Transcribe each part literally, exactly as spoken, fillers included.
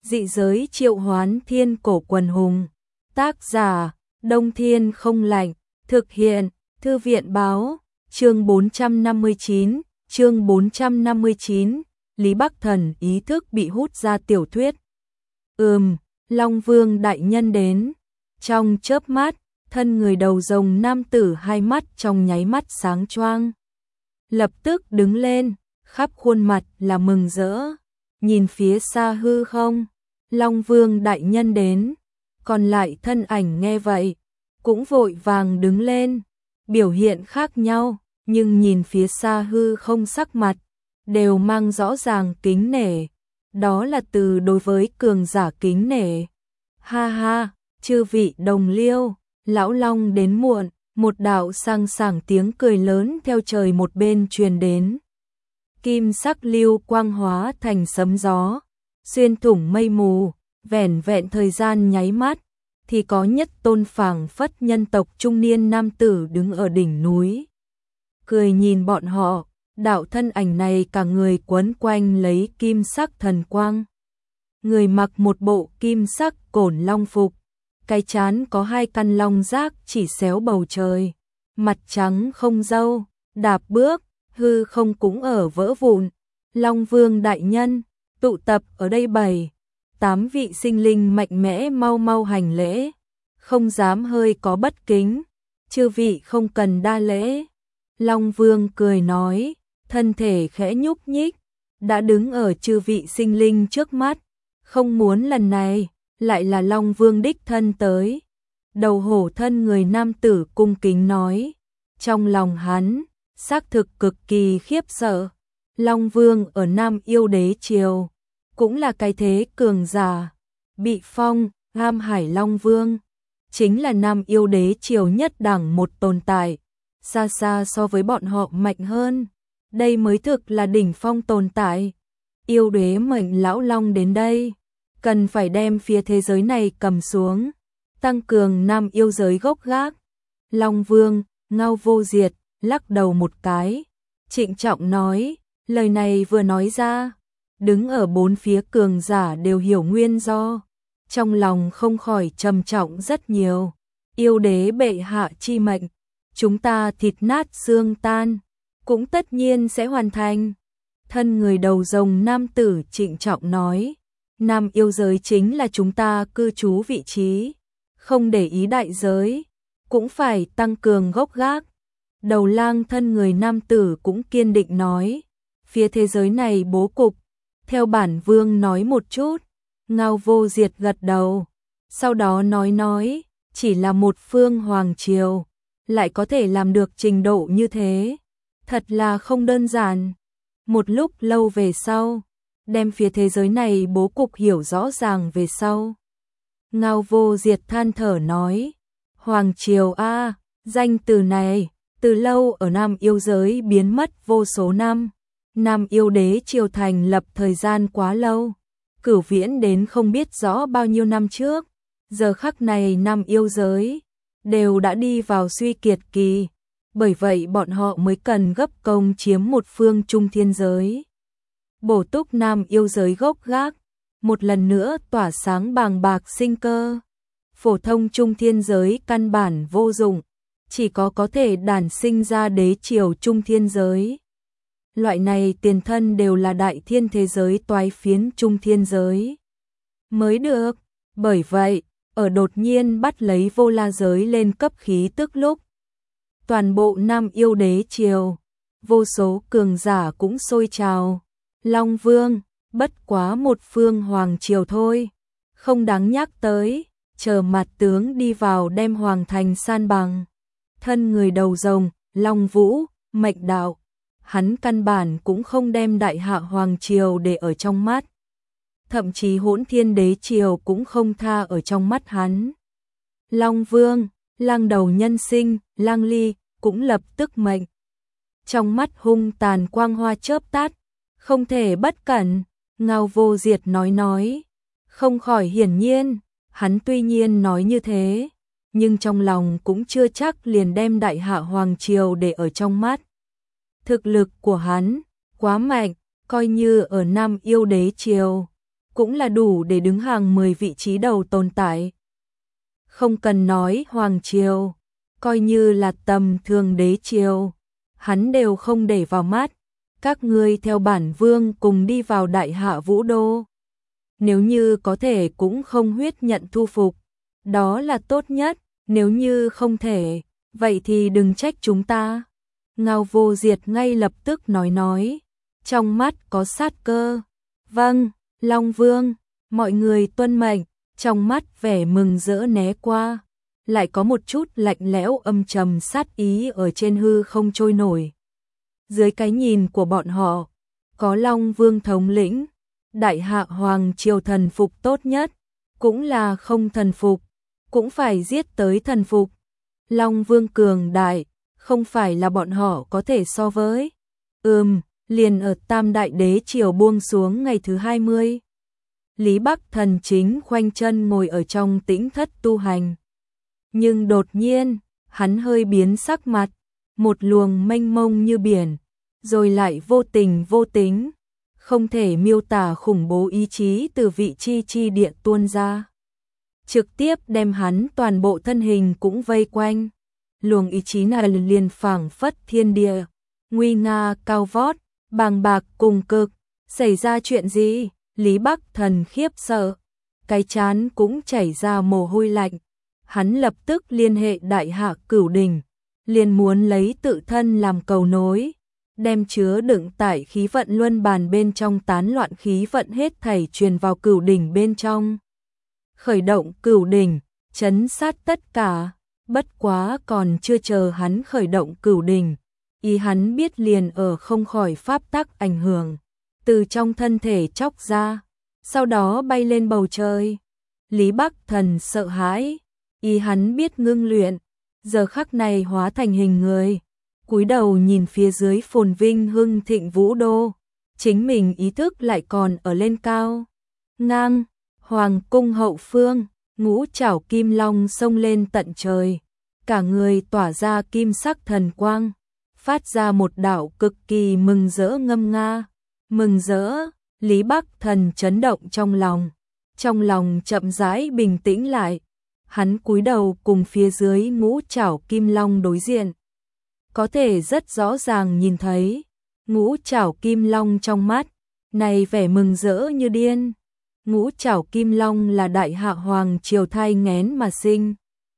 Dị giới triệu hoán thiên cổ quần hùng. Tác giả, Đông Thiên không lạnh. Thực hiện, Thư viện báo. Chương bốn trăm năm mươi chín, chương bốn trăm năm mươi chín, Lý Bắc Thần ý thức bị hút ra tiểu thuyết. Ừm, Long Vương đại nhân đến. Trong chớp mắt, thân người đầu rồng nam tử hai mắt trong nháy mắt sáng choang. Lập tức đứng lên, khắp khuôn mặt là mừng rỡ. Nhìn phía xa hư không, Long Vương đại nhân đến. Còn lại thân ảnh nghe vậy, cũng vội vàng đứng lên. Biểu hiện khác nhau, nhưng nhìn phía xa hư không sắc mặt, đều mang rõ ràng kính nể. Đó là từ đối với cường giả kính nể. Ha ha, chư vị đồng liêu, lão Long đến muộn. Một đạo sang sảng tiếng cười lớn theo trời một bên truyền đến. Kim sắc lưu quang hóa thành sấm gió, xuyên thủng mây mù, vẻn vẹn thời gian nháy mắt, thì có nhất tôn phảng phất nhân tộc trung niên nam tử đứng ở đỉnh núi. Cười nhìn bọn họ, đạo thân ảnh này cả người quấn quanh lấy kim sắc thần quang. Người mặc một bộ kim sắc cổn long phục, cái trán có hai căn long giác chỉ xéo bầu trời, mặt trắng không râu, đạp bước, hư không cũng ở vỡ vụn. Long Vương đại nhân, tụ tập ở đây bảy, tám vị sinh linh mạnh mẽ mau mau hành lễ, không dám hơi có bất kính, chư vị không cần đa lễ. Long Vương cười nói, thân thể khẽ nhúc nhích, đã đứng ở chư vị sinh linh trước mắt, không muốn lần này lại là Long Vương đích thân tới. Đầu hổ thân người nam tử cung kính nói, trong lòng hắn xác thực cực kỳ khiếp sợ. Long Vương ở Nam Yêu Đế Triều cũng là cái thế cường giả, bị phong Nam Hải Long Vương chính là Nam Yêu Đế Triều nhất đẳng một tồn tại, xa xa so với bọn họ mạnh hơn. Đây mới thực là đỉnh phong tồn tại. Yêu đế mệnh lão Long đến đây, cần phải đem phía thế giới này cầm xuống, tăng cường Nam yêu giới gốc gác. Long Vương, Ngao Vô Diệt, lắc đầu một cái, trịnh trọng nói, lời này vừa nói ra, đứng ở bốn phía cường giả đều hiểu nguyên do, trong lòng không khỏi trầm trọng rất nhiều. Yêu đế bệ hạ chi mệnh, chúng ta thịt nát xương tan, cũng tất nhiên sẽ hoàn thành. Thân người đầu rồng nam tử trịnh trọng nói, Nam yêu giới chính là chúng ta cư trú vị trí, không để ý đại giới, cũng phải tăng cường gốc gác. Đầu lang thân người nam tử cũng kiên định nói, phía thế giới này bố cục, theo bản vương nói một chút. Ngao Vô Diệt gật đầu, sau đó nói nói, chỉ là một phương hoàng triều, lại có thể làm được trình độ như thế, thật là không đơn giản. Một lúc lâu về sau, đem phía thế giới này bố cục hiểu rõ ràng về sau, Ngao Vô Diệt than thở nói, hoàng triều a, danh từ này từ lâu ở Nam yêu giới biến mất vô số năm. Nam yêu đế triều thành lập thời gian quá lâu, cửu viễn đến không biết rõ bao nhiêu năm trước, giờ khắc này Nam yêu giới đều đã đi vào suy kiệt kỳ, bởi vậy bọn họ mới cần gấp công chiếm một phương trung thiên giới, bổ túc Nam yêu giới gốc gác, một lần nữa tỏa sáng bàng bạc sinh cơ. Phổ thông trung thiên giới căn bản vô dụng, chỉ có có thể đản sinh ra đế triều trung thiên giới. Loại này tiền thân đều là đại thiên thế giới toái phiến trung thiên giới mới được. Bởi vậy, ở đột nhiên bắt lấy vô la giới lên cấp khí tức lúc, toàn bộ Nam yêu đế triều, vô số cường giả cũng sôi trào. Long Vương, bất quá một phương hoàng triều thôi, không đáng nhắc tới, chờ mặt tướng đi vào đem hoàng thành san bằng. Thân người đầu rồng, Long Vũ, mệnh đạo, hắn căn bản cũng không đem đại hạ hoàng triều để ở trong mắt, thậm chí Hỗn Thiên đế triều cũng không tha ở trong mắt hắn. Long Vương, lang đầu nhân sinh, Lang Ly cũng lập tức mệnh. Trong mắt hung tàn quang hoa chớp tắt, không thể bất cẩn. Ngao Vô Diệt nói nói, không khỏi hiển nhiên, hắn tuy nhiên nói như thế, nhưng trong lòng cũng chưa chắc liền đem đại hạ hoàng triều để ở trong mắt. Thực lực của hắn quá mạnh, coi như ở Nam yêu đế triều cũng là đủ để đứng hàng mười vị trí đầu tồn tại. Không cần nói hoàng triều, coi như là tầm thường đế triều, hắn đều không để vào mắt. Các ngươi theo bản vương cùng đi vào đại hạ vũ đô. Nếu như có thể cũng không huyết nhận thu phục, đó là tốt nhất, nếu như không thể, vậy thì đừng trách chúng ta. Ngao Vô Diệt ngay lập tức nói nói, trong mắt có sát cơ. Vâng, Long Vương, mọi người tuân mệnh, trong mắt vẻ mừng rỡ né qua, lại có một chút lạnh lẽo âm trầm sát ý ở trên hư không trôi nổi. Dưới cái nhìn của bọn họ, có Long Vương thống lĩnh, đại hạ hoàng triều thần phục tốt nhất, cũng là không thần phục, cũng phải giết tới thần phục. Long Vương cường đại, không phải là bọn họ có thể so với. Ừm, liền ở Tam Đại Đế triều buông xuống ngày thứ hai mươi. Lý Bắc Thần chính khoanh chân ngồi ở trong tĩnh thất tu hành. Nhưng đột nhiên, hắn hơi biến sắc mặt, một luồng mênh mông như biển, rồi lại vô tình vô tính, không thể miêu tả khủng bố ý chí từ vị chi chi địa tuôn ra. Trực tiếp đem hắn toàn bộ thân hình cũng vây quanh. Luồng ý chí này liền phảng phất thiên địa, nguy nga cao vót, bàng bạc cùng cực. Xảy ra chuyện gì? Lý Bắc Thần khiếp sợ, cái trán cũng chảy ra mồ hôi lạnh. Hắn lập tức liên hệ đại hạ Cửu Đỉnh, liền muốn lấy tự thân làm cầu nối, đem chứa đựng tại khí vận luân bàn bên trong tán loạn khí vận hết thảy truyền vào Cửu Đỉnh bên trong. Khởi động Cửu Đỉnh, trấn sát tất cả. Bất quá còn chưa chờ hắn khởi động Cửu Đỉnh, ý hắn biết liền ở không khỏi pháp tắc ảnh hưởng, từ trong thân thể chóc ra, sau đó bay lên bầu trời. Lý Bắc Thần sợ hãi, ý hắn biết ngưng luyện, giờ khắc này hóa thành hình người, cúi đầu nhìn phía dưới phồn vinh hưng thịnh vũ đô, chính mình ý thức lại còn ở lên cao. Ngang, hoàng cung hậu phương, ngũ trảo kim long xông lên tận trời, cả người tỏa ra kim sắc thần quang, phát ra một đạo cực kỳ mừng rỡ ngâm nga. Mừng rỡ, Lý Bắc Thần chấn động trong lòng, trong lòng chậm rãi bình tĩnh lại. Hắn cúi đầu cùng phía dưới ngũ trảo kim long đối diện, có thể rất rõ ràng nhìn thấy ngũ trảo kim long trong mắt này vẻ mừng rỡ như điên. Ngũ trảo kim long là đại hạ hoàng triều thai nghén mà sinh,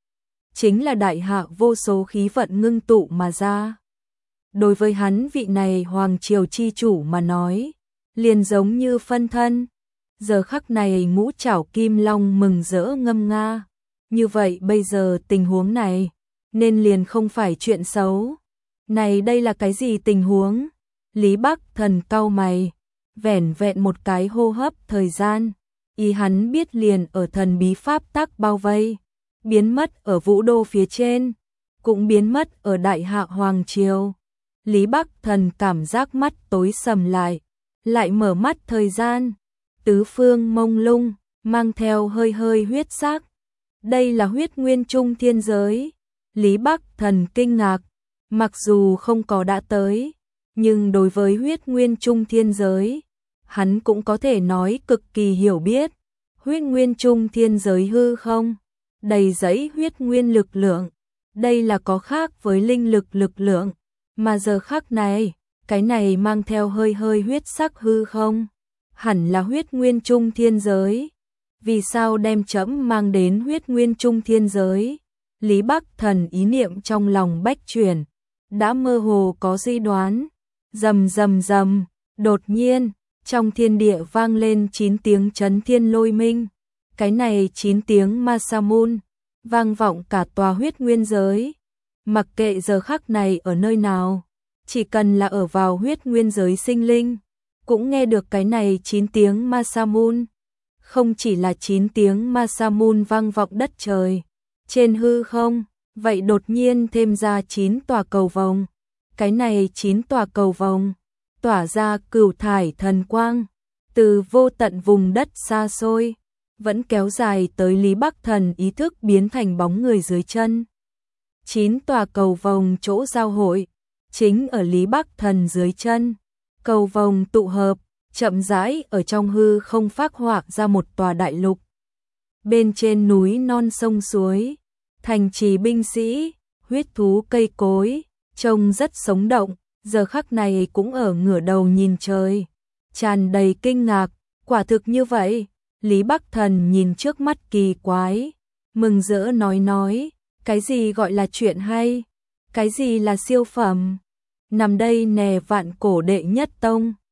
chính là đại hạ vô số khí vận ngưng tụ mà ra. Đối với hắn vị này hoàng triều chi chủ mà nói, liền giống như phân thân. Giờ khắc này ngũ trảo kim long mừng rỡ ngâm nga. Như vậy bây giờ tình huống này, nên liền không phải chuyện xấu. Này đây là cái gì tình huống? Lý Bắc Thần cau mày, vẻn vẹn một cái hô hấp thời gian, ý hắn biết liền ở thần bí pháp tắc bao vây, biến mất ở vũ đô phía trên, cũng biến mất ở đại hạ hoàng triều. Lý Bắc Thần cảm giác mắt tối sầm lại, lại mở mắt thời gian, tứ phương mông lung, mang theo hơi hơi huyết sắc. Đây là huyết nguyên trung thiên giới. Lý Bắc Thần kinh ngạc, mặc dù không có đã tới, nhưng đối với huyết nguyên trung thiên giới, hắn cũng có thể nói cực kỳ hiểu biết. Huyết nguyên trung thiên giới hư không, đầy dẫy huyết nguyên lực lượng, đây là có khác với linh lực lực lượng, mà giờ khắc này, cái này mang theo hơi hơi huyết sắc hư không, hẳn là huyết nguyên trung thiên giới. Vì sao đem trẫm mang đến huyết nguyên trung thiên giới? Lý Bắc Thần ý niệm trong lòng bách chuyển, đã mơ hồ có suy đoán. Rầm rầm rầm, đột nhiên, trong thiên địa vang lên chín tiếng chấn thiên lôi minh. Cái này chín tiếng Masamun, vang vọng cả tòa huyết nguyên giới. Mặc kệ giờ khắc này ở nơi nào, chỉ cần là ở vào huyết nguyên giới sinh linh, cũng nghe được cái này chín tiếng Masamun. Không chỉ là chín tiếng Masamun vang vọng đất trời, trên hư không, vậy đột nhiên thêm ra chín tòa cầu vồng. Cái này chín tòa cầu vồng, tỏa ra cửu thải thần quang, từ vô tận vùng đất xa xôi, vẫn kéo dài tới Lý Bắc Thần ý thức biến thành bóng người dưới chân. Chín tòa cầu vồng chỗ giao hội, chính ở Lý Bắc Thần dưới chân. Cầu vồng tụ hợp, chậm rãi ở trong hư không phác họa ra một tòa đại lục. Bên trên núi non sông suối, thành trì binh sĩ, huyết thú cây cối, trông rất sống động, giờ khắc này cũng ở ngửa đầu nhìn trời, tràn đầy kinh ngạc, quả thực như vậy. Lý Bắc Thần nhìn trước mắt kỳ quái, mừng rỡ nói nói, cái gì gọi là chuyện hay, cái gì là siêu phẩm, nằm đây nè vạn cổ đệ nhất tông.